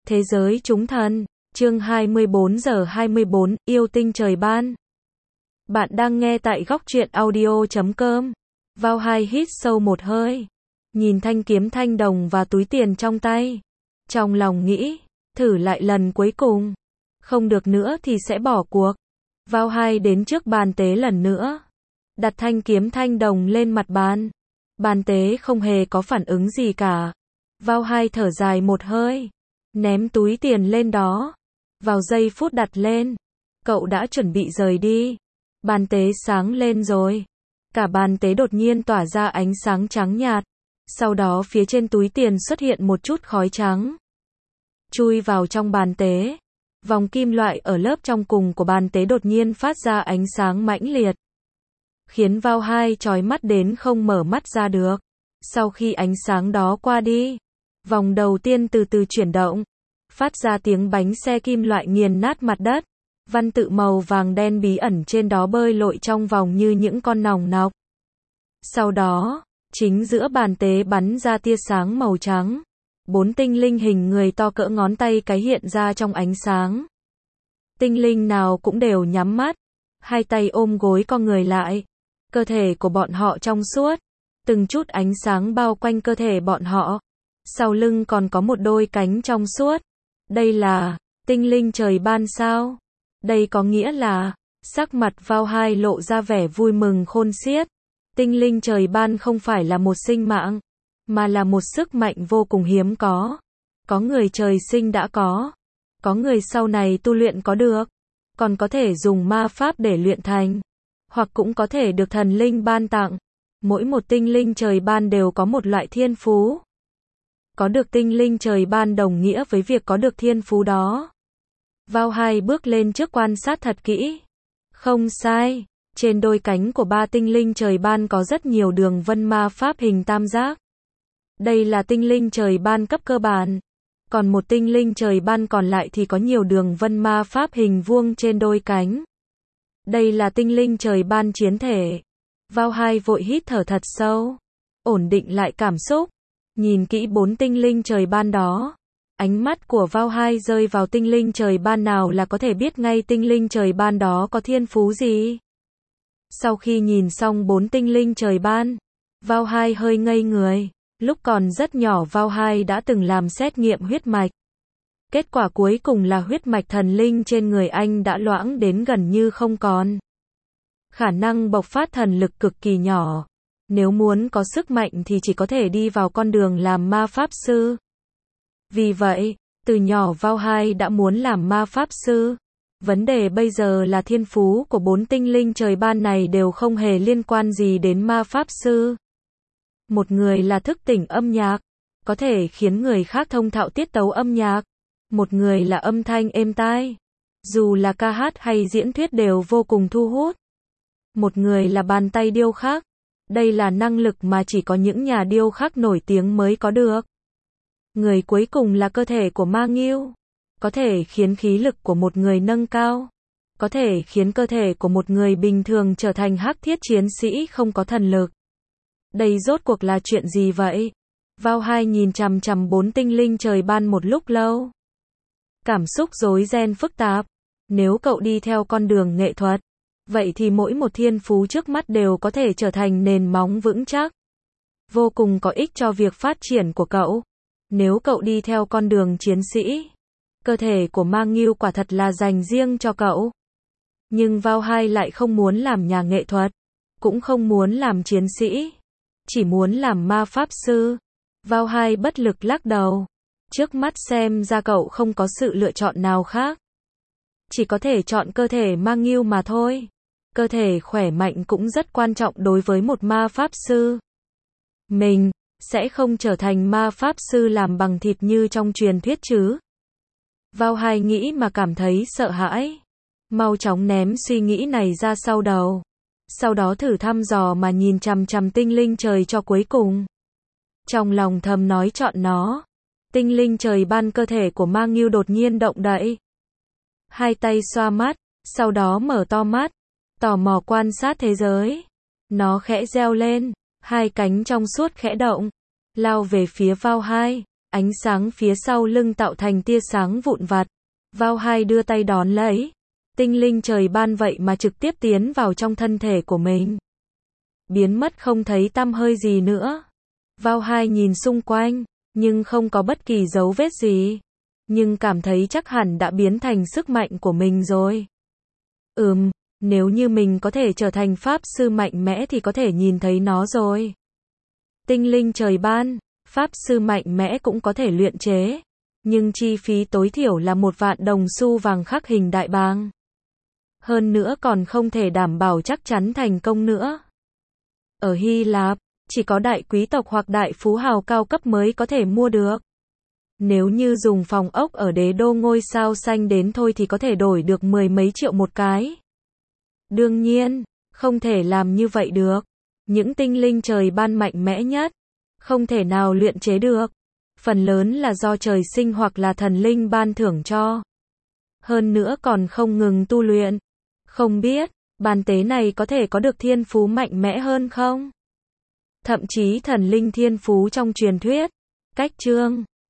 Thế giới chúng thần, chương 24 giờ 24, yêu tinh trời ban. Bạn đang nghe tại góc truyện audio.com. Vào hai hít sâu một hơi. Nhìn thanh kiếm thanh đồng và túi tiền trong tay. Trong lòng nghĩ, thử lại lần cuối cùng. Không được nữa thì sẽ bỏ cuộc. Vào hai đến trước bàn tế lần nữa. Đặt thanh kiếm thanh đồng lên mặt bàn. Bàn tế không hề có phản ứng gì cả. Vào hai thở dài một hơi. Ném túi tiền lên đó. Vào giây phút đặt lên. Cậu đã chuẩn bị rời đi. Bàn tế sáng lên rồi. Cả bàn tế đột nhiên tỏa ra ánh sáng trắng nhạt. Sau đó phía trên túi tiền xuất hiện một chút khói trắng. Chui vào trong bàn tế. Vòng kim loại ở lớp trong cùng của bàn tế đột nhiên phát ra ánh sáng mãnh liệt. Khiến vào hai chói mắt đến không mở mắt ra được. Sau khi ánh sáng đó qua đi. Vòng đầu tiên từ từ chuyển động. Phát ra tiếng bánh xe kim loại nghiền nát mặt đất. Văn tự màu vàng đen bí ẩn trên đó bơi lội trong vòng như những con nòng nọc. Sau đó, chính giữa bàn tế bắn ra tia sáng màu trắng. 4 tinh linh hình người to cỡ ngón tay cái hiện ra trong ánh sáng. Tinh linh nào cũng đều nhắm mắt. Hai tay ôm gối co người lại. Cơ thể của bọn họ trong suốt. Từng chút ánh sáng bao quanh cơ thể bọn họ. Sau lưng còn có một đôi cánh trong suốt. Đây là tinh linh trời ban sao? Đây có nghĩa là sắc mặt vào hai lộ ra vẻ vui mừng khôn xiết. Tinh linh trời ban không phải là một sinh mạng, mà là một sức mạnh vô cùng hiếm có. Có người trời sinh đã có người sau này tu luyện có được, còn có thể dùng ma pháp để luyện thành, hoặc cũng có thể được thần linh ban tặng. Mỗi một tinh linh trời ban đều có một loại thiên phú. Có được tinh linh trời ban đồng nghĩa với việc có được thiên phú đó. Vào hai bước lên trước quan sát thật kỹ. Không sai, trên đôi cánh của 3 tinh linh trời ban có rất nhiều đường vân ma pháp hình tam giác. Đây là tinh linh trời ban cấp cơ bản. Còn một tinh linh trời ban còn lại thì có nhiều đường vân ma pháp hình vuông trên đôi cánh. Đây là tinh linh trời ban chiến thể. Vào hai vội hít thở thật sâu, ổn định lại cảm xúc. Nhìn kỹ 4 tinh linh trời ban đó. Ánh mắt của vào hai rơi vào tinh linh trời ban nào là có thể biết ngay tinh linh trời ban đó có thiên phú gì. Sau khi nhìn xong 4 tinh linh trời ban, vào hai hơi ngây người. Lúc còn rất nhỏ vào hai đã từng làm xét nghiệm huyết mạch. Kết quả cuối cùng là huyết mạch thần linh trên người anh đã loãng đến gần như không còn. Khả năng bộc phát thần lực cực kỳ nhỏ. Nếu muốn có sức mạnh thì chỉ có thể đi vào con đường làm ma pháp sư. Vì vậy, từ nhỏ vào hai đã muốn làm ma pháp sư. Vấn đề bây giờ là thiên phú của 4 tinh linh trời ban này đều không hề liên quan gì đến ma pháp sư. Một người là thức tỉnh âm nhạc, có thể khiến người khác thông thạo tiết tấu âm nhạc. Một người là âm thanh êm tai, dù là ca hát hay diễn thuyết đều vô cùng thu hút. Một người là bàn tay điêu khắc. Đây là năng lực mà chỉ có những nhà điêu khắc nổi tiếng mới có được. Người cuối cùng là cơ thể của ma nghiêu. Có thể khiến khí lực của một người nâng cao. Có thể khiến cơ thể của một người bình thường trở thành hắc thiết chiến sĩ không có thần lực. Đây rốt cuộc là chuyện gì vậy? Vào hai nhìn chằm chằm 4 tinh linh trời ban một lúc lâu. Cảm xúc rối ren phức tạp. Nếu cậu đi theo con đường nghệ thuật, vậy thì mỗi một thiên phú trước mắt đều có thể trở thành nền móng vững chắc. Vô cùng có ích cho việc phát triển của cậu. Nếu cậu đi theo con đường chiến sĩ, cơ thể của ma nghiêu quả thật là dành riêng cho cậu. Nhưng vào hai lại không muốn làm nhà nghệ thuật, cũng không muốn làm chiến sĩ, chỉ muốn làm ma pháp sư. Vào hai bất lực lắc đầu. Trước mắt xem ra cậu không có sự lựa chọn nào khác. Chỉ có thể chọn cơ thể ma nghiêu mà thôi. Cơ thể khỏe mạnh cũng rất quan trọng đối với một ma pháp sư. Mình sẽ không trở thành ma pháp sư làm bằng thịt như trong truyền thuyết chứ. Vào hai nghĩ mà cảm thấy sợ hãi. Mau chóng ném suy nghĩ này ra sau đầu. Sau đó thử thăm dò mà nhìn chằm chằm tinh linh trời cho cuối cùng. Trong lòng thầm nói chọn nó. Tinh linh trời ban cơ thể của ma nghiêu đột nhiên động đậy. Hai tay xoa mắt, sau đó mở to mắt, tò mò quan sát thế giới. Nó khẽ reo lên, hai cánh trong suốt khẽ động, lao về phía vào hai. Ánh sáng phía sau lưng tạo thành tia sáng vụn vặt. Vào hai đưa tay đón lấy. Tinh linh trời ban vậy mà trực tiếp tiến vào trong thân thể của mình. Biến mất không thấy tăm hơi gì nữa. Vào hai nhìn xung quanh, nhưng không có bất kỳ dấu vết gì. Nhưng cảm thấy chắc hẳn đã biến thành sức mạnh của mình rồi. Nếu như mình có thể trở thành pháp sư mạnh mẽ thì có thể nhìn thấy nó rồi. Tinh linh trời ban, pháp sư mạnh mẽ cũng có thể luyện chế. Nhưng chi phí tối thiểu là 1.000.000 đồng xu vàng khắc hình đại bàng. Hơn nữa còn không thể đảm bảo chắc chắn thành công nữa. Ở Hy Lạp, chỉ có đại quý tộc hoặc đại phú hào cao cấp mới có thể mua được. Nếu như dùng phòng ốc ở đế đô ngôi sao xanh đến thôi thì có thể đổi được 10 mấy triệu một cái. Đương nhiên, không thể làm như vậy được. Những tinh linh trời ban mạnh mẽ nhất, không thể nào luyện chế được. Phần lớn là do trời sinh hoặc là thần linh ban thưởng cho. Hơn nữa còn không ngừng tu luyện. Không biết, bàn tế này có thể có được thiên phú mạnh mẽ hơn không? Thậm chí thần linh thiên phú trong truyền thuyết. Cách chương